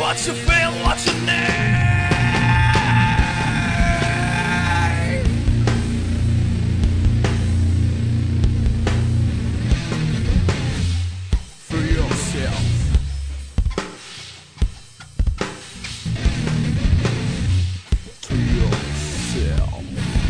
what you feel, what you need. For yourself. To yourself.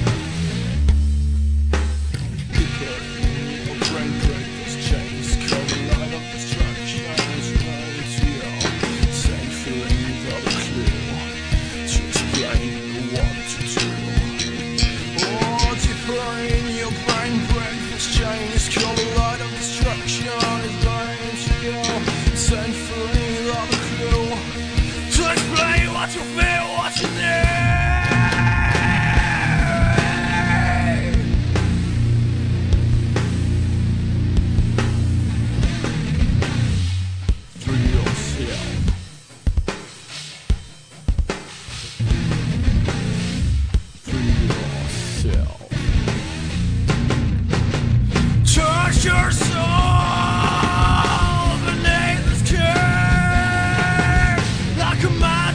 People, your brain break this chains, cover light of destruction is running to you. Same feeling without a clue. To explain what to do. Oh, deeper in your brain break this chains, cover light of destruction is running to you. Same feeling without a clue. To explain what you feel, what you need. Touch your soul beneath the skin like a mad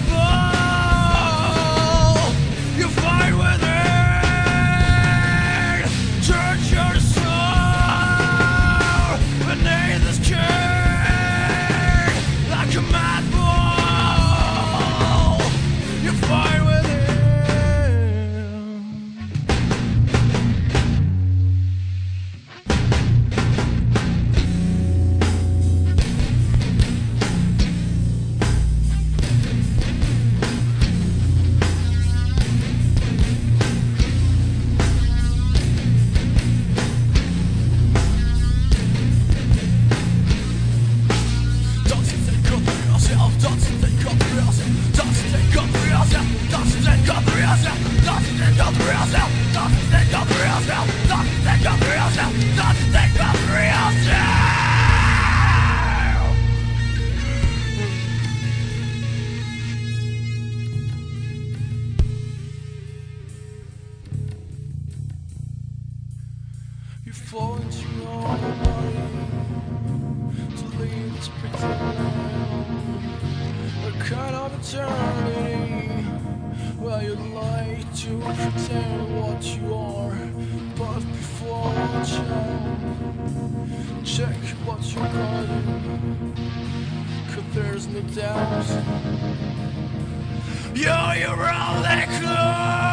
bull. You fight within. Touch your soul beneath the skin like a mad bull. You fight within. You fall into your own body to leave this pretend a kind of eternity where you like to pretend what you are, but before you check what you're guarding, 'cause there's no doubt you're your only clue.